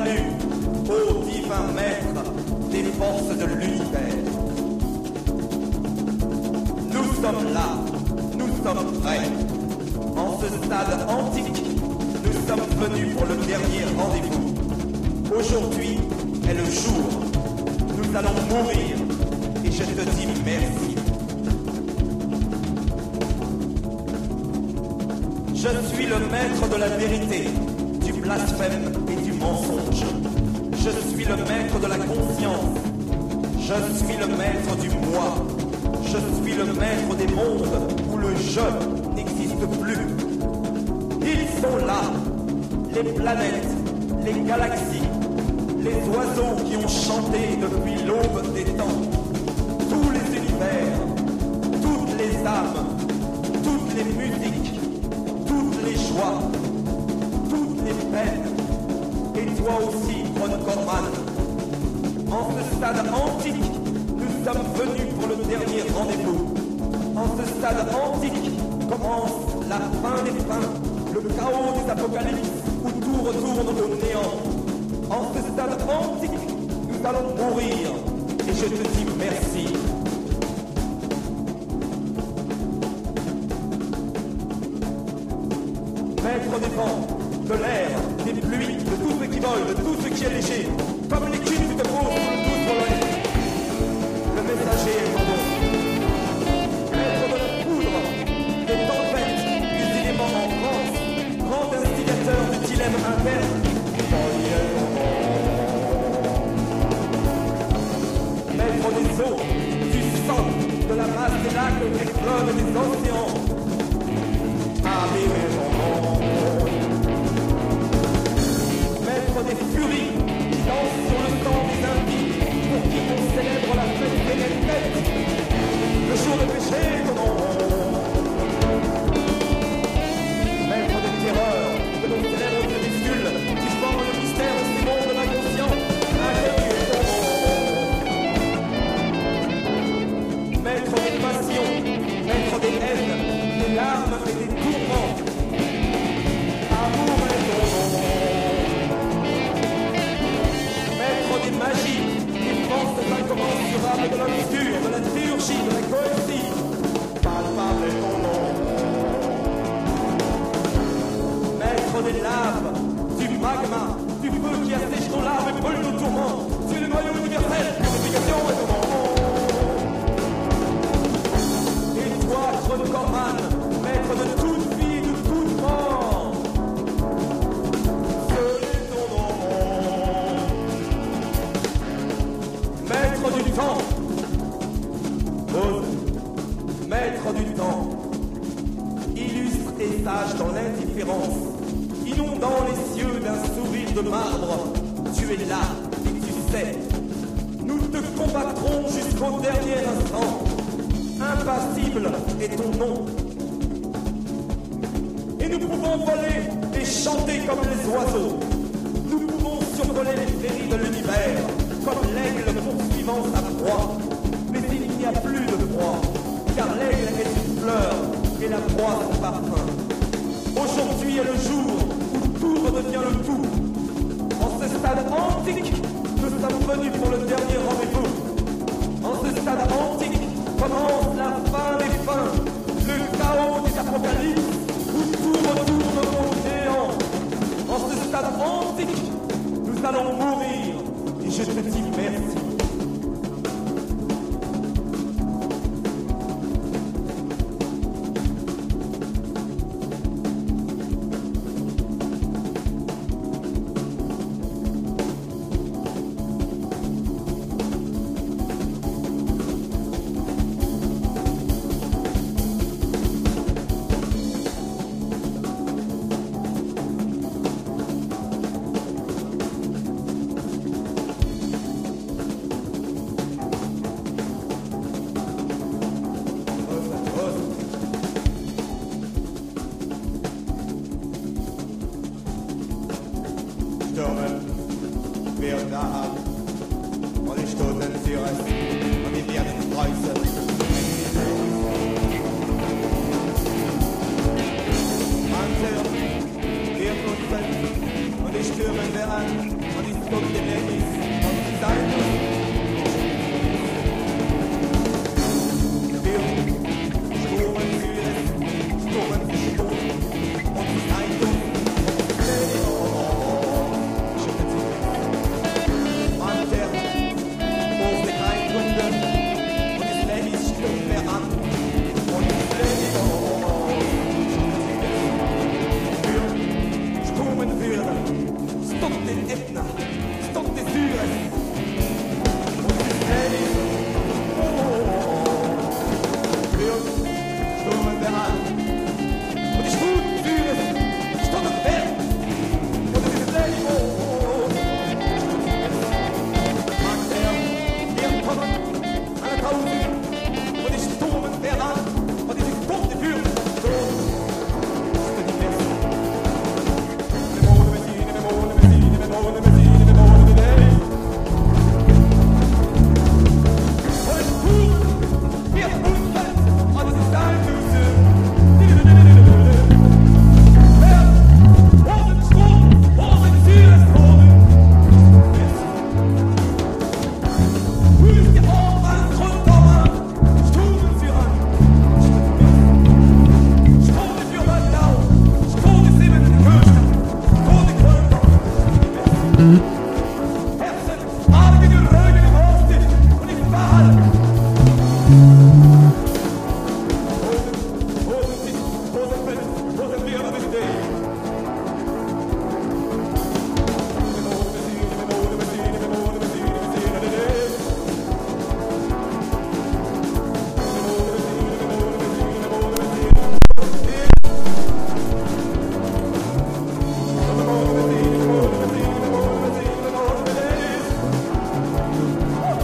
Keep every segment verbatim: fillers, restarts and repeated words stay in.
salut, ô divin maître des forces de l'univers. Nous sommes là, nous sommes prêts. En ce stade antique, nous sommes venus pour le dernier rendez-vous. Aujourd'hui est le jour. Nous allons mourir et je te dis merci. Je suis le maître de la vérité, du blasphème et du mensonge. Je suis le maître de la conscience. Je suis le maître du moi. Je suis le maître des mondes où le je n'existe plus. Ils sont là, les planètes, les galaxies, les oiseaux qui ont chanté depuis l'aube des temps. Tous les univers, toutes les âmes, toutes les musiques, toutes les joies, toutes les peines. Et toi aussi, Ron Corman. En ce stade antique, nous sommes venus pour le dernier rendez-vous. En ce stade antique commence la fin des fins, le chaos des apocalypses où tout retourne au néant. En ce stade antique, nous allons mourir et je te dis merci. Maître des vents, de l'air, des pluies, de tout ce qui vole, de tout ce qui est léger, comme l'écume qui te pose sur le douce volonté. Le messager est ton nom. Maître de la poudre, des tempêtes, des éléments en France, grand instigateur du dilemme interne. Maître des eaux, du sang, de la masse des lacs, des fleuves et des océans. Ami est ton nom. Maître des furies, qui dansent sur le sang des impies, pour qui on célèbre la fête des têtes. Le jour de péché est ton nom. Maître des terreurs, de nos célèbres crépuscules, qui forment le mystère de ces mondes inconscients. Inconnu est ton nom. Maître des passions, maître des haines, des larmes et des tourments. Amour est ton nom. Maître des magies, des forces incommensurables de l'obscur, de la théurgie, de la poésie. Palpable est ton nom. Maître des laves, du magma, du feu qui assèche ton lave et brûle nos tourments. Tu es le noyau universel, purification est ton nom. Et toi, Ron Corman, maître de toute vie, de toute mort. Seul est ton nom. Maître du temps. Ose. Maître du temps. Illustre et sage dans l'indifférence. Inondant les cieux d'un sourire de marbre. Tu es là et tu sais. Nous te combattrons jusqu'au dernier instant. Impassible est ton nom. Et nous pouvons voler et chanter comme les oiseaux. Nous pouvons survoler les prairies de l'univers, comme l'aigle poursuivant sa proie. Mais il n'y a plus de proie, car l'aigle est une fleur et la proie son parfum. Aujourd'hui est le jour où tout redevient le tout. En ce stade antique, nous sommes venus pour le dernier rendez-vous. En ce stade antique commence la fin des fins, le chaos des apocalypses, où tout retourne au néant. En ce stade antique, nous allons mourir, et je te dis merci.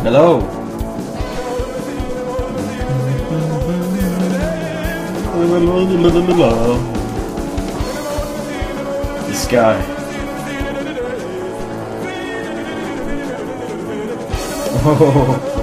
Hello. The sky. Oh.